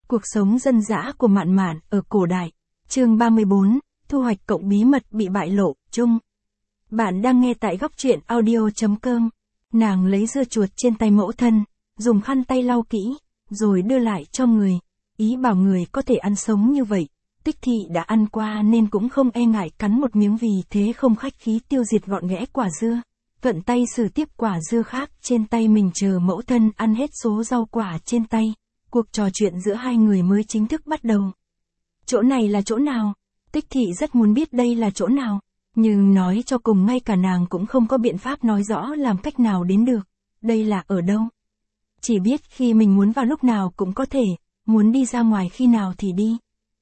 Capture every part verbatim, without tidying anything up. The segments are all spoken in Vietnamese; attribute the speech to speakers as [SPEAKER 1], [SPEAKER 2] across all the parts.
[SPEAKER 1] Cuộc sống dân dã của Mạn Mạn ở cổ đại. Chương ba mươi bốn, thu hoạch cộng bí mật bị bại lộ, chung. Bạn đang nghe tại góc truyện audio chấm com. Nàng lấy dưa chuột trên tay mẫu thân, dùng khăn tay lau kỹ, rồi đưa lại cho người. Ý bảo người có thể ăn sống như vậy. Tích Thị đã ăn qua nên cũng không e ngại cắn một miếng, vì thế không khách khí tiêu diệt gọn ghẽ quả dưa. Thuận tay xử tiếp quả dưa khác trên tay mình, chờ mẫu thân ăn hết số rau quả trên tay. Cuộc trò chuyện giữa hai người mới chính thức bắt đầu. Chỗ này là chỗ nào? Tích Thị rất muốn biết đây là chỗ nào. Nhưng nói cho cùng ngay cả nàng cũng không có biện pháp nói rõ làm cách nào đến được. Đây là ở đâu? Chỉ biết khi mình muốn vào lúc nào cũng có thể, muốn đi ra ngoài khi nào thì đi.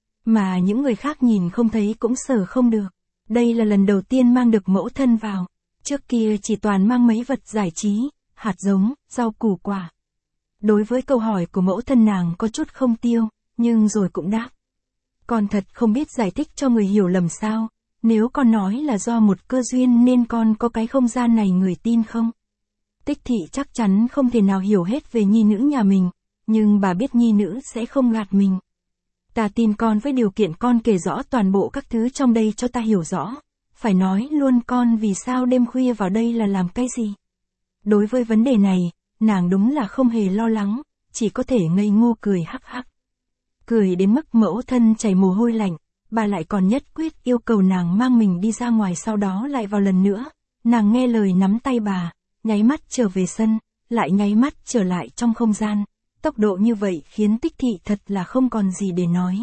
[SPEAKER 1] Mà những người khác nhìn không thấy cũng sờ không được. Đây là lần đầu tiên mang được mẫu thân vào. Trước kia chỉ toàn mang mấy vật giải trí, hạt giống, rau củ quả. Đối với câu hỏi của mẫu thân nàng có chút không tiêu, nhưng rồi cũng đáp. Con thật không biết giải thích cho người hiểu lầm sao, nếu con nói là do một cơ duyên nên con có cái không gian này, người tin không? Tích Thị chắc chắn không thể nào hiểu hết về nhi nữ nhà mình, nhưng bà biết nhi nữ sẽ không gạt mình. Ta tin con với điều kiện con kể rõ toàn bộ các thứ trong đây cho ta hiểu rõ. Phải nói luôn con vì sao đêm khuya vào đây là làm cái gì? Đối với vấn đề này, nàng đúng là không hề lo lắng, chỉ có thể ngây ngô cười hắc hắc. Cười đến mức mẫu thân chảy mồ hôi lạnh, bà lại còn nhất quyết yêu cầu nàng mang mình đi ra ngoài, sau đó lại vào lần nữa. Nàng nghe lời nắm tay bà, nháy mắt trở về sân, lại nháy mắt trở lại trong không gian. Tốc độ như vậy khiến Tích Thị thật là không còn gì để nói.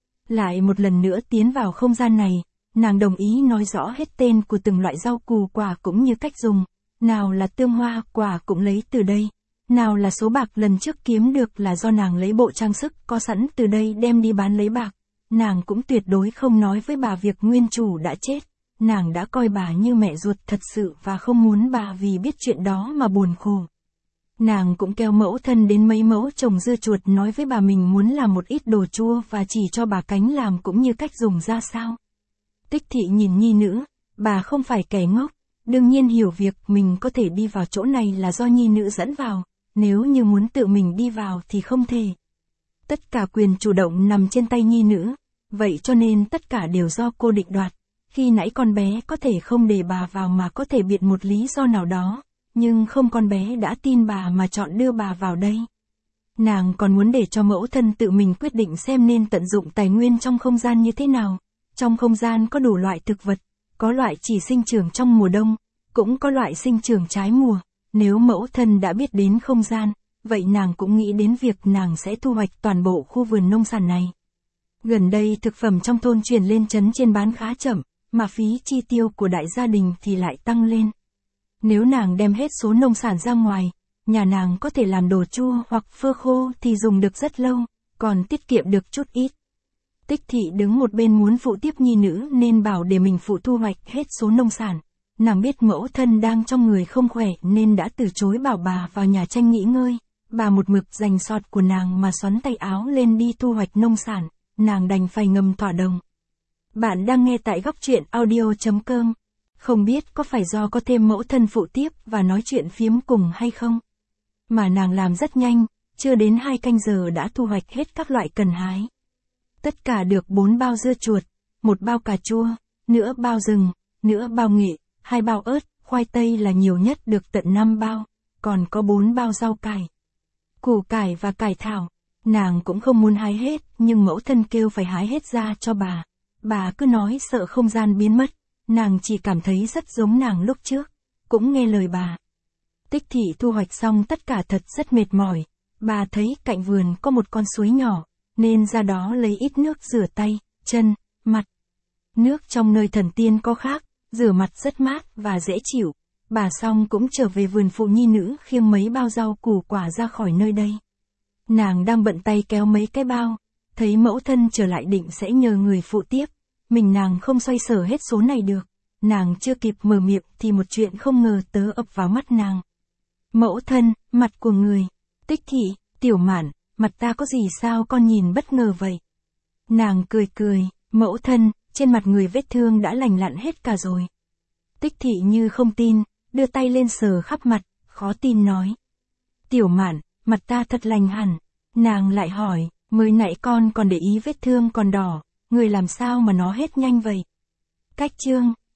[SPEAKER 1] Lại một lần nữa tiến vào không gian này, nàng đồng ý nói rõ hết tên của từng loại rau củ quả cũng như cách dùng. Nào là tương hoa quả cũng lấy từ đây. Nào là số bạc lần trước kiếm được là do nàng lấy bộ trang sức có sẵn từ đây đem đi bán lấy bạc. Nàng cũng tuyệt đối không nói với bà việc nguyên chủ đã chết. Nàng đã coi bà như mẹ ruột thật sự và không muốn bà vì biết chuyện đó mà buồn khổ. Nàng cũng kêu mẫu thân đến mấy mẫu trồng dưa chuột, nói với bà mình muốn làm một ít đồ chua và chỉ cho bà cánh làm cũng như cách dùng ra sao. Tích Thị nhìn nhi nữ, bà không phải kẻ ngốc, đương nhiên hiểu việc mình có thể đi vào chỗ này là do nhi nữ dẫn vào, nếu như muốn tự mình đi vào thì không thể. Tất cả quyền chủ động nằm trên tay nhi nữ, vậy cho nên tất cả đều do cô định đoạt. Khi nãy con bé có thể không để bà vào mà có thể biện một lý do nào đó, nhưng không, con bé đã tin bà mà chọn đưa bà vào đây. Nàng còn muốn để cho mẫu thân tự mình quyết định xem nên tận dụng tài nguyên trong không gian như thế nào. Trong không gian có đủ loại thực vật, có loại chỉ sinh trưởng trong mùa đông, cũng có loại sinh trưởng trái mùa. Nếu mẫu thân đã biết đến không gian, vậy nàng cũng nghĩ đến việc nàng sẽ thu hoạch toàn bộ khu vườn nông sản này. Gần đây thực phẩm trong thôn truyền lên trấn trên bán khá chậm, mà phí chi tiêu của đại gia đình thì lại tăng lên. Nếu nàng đem hết số nông sản ra ngoài, nhà nàng có thể làm đồ chua hoặc phơ khô thì dùng được rất lâu, còn tiết kiệm được chút ít. Tích Thị đứng một bên muốn phụ tiếp nhi nữ nên bảo để mình phụ thu hoạch hết số nông sản. Nàng biết mẫu thân đang trong người không khỏe nên đã từ chối bảo bà vào nhà tranh nghỉ ngơi. Bà một mực giành sọt của nàng mà xoắn tay áo lên đi thu hoạch nông sản, nàng đành phải ngầm thỏa đồng. Bạn đang nghe tại góc truyện audio chấm com. Không biết có phải do có thêm mẫu thân phụ tiếp và nói chuyện phiếm cùng hay không? Mà nàng làm rất nhanh, chưa đến hai canh giờ đã thu hoạch hết các loại cần hái. Tất cả được bốn bao dưa chuột, một bao cà chua, nửa bao rừng, nửa bao nghệ, hai bao ớt, khoai tây là nhiều nhất được tận năm bao, còn có bốn bao rau cải, củ cải và cải thảo. Nàng cũng không muốn hái hết, nhưng mẫu thân kêu phải hái hết ra cho bà. Bà cứ nói sợ không gian biến mất, nàng chỉ cảm thấy rất giống nàng lúc trước, cũng nghe lời bà. Tích Thị thu hoạch xong tất cả thật rất mệt mỏi, bà thấy cạnh vườn có một con suối nhỏ, nên ra đó lấy ít nước rửa tay, chân, mặt. Nước trong nơi thần tiên có khác, rửa mặt rất mát và dễ chịu. Bà xong cũng trở về vườn phụ nhi nữ khiêng mấy bao rau củ quả ra khỏi nơi đây. Nàng đang bận tay kéo mấy cái bao, thấy mẫu thân trở lại định sẽ nhờ người phụ tiếp. Mình nàng không xoay sở hết số này được. Nàng chưa kịp mở miệng thì một chuyện không ngờ tớ ập vào mắt nàng. Mẫu thân, mặt của người. Tích Thị, Tiểu Mạn, mặt ta có gì sao con nhìn bất ngờ vậy? Nàng cười cười, mẫu thân, trên mặt người vết thương đã lành lặn hết cả rồi. Tích Thị như không tin, đưa tay lên sờ khắp mặt, khó tin nói. Tiểu Mạn, mặt ta thật lành hẳn. Nàng lại hỏi, Mới nãy con còn để ý vết thương còn đỏ, người làm sao mà nó hết nhanh vậy? Cách chương.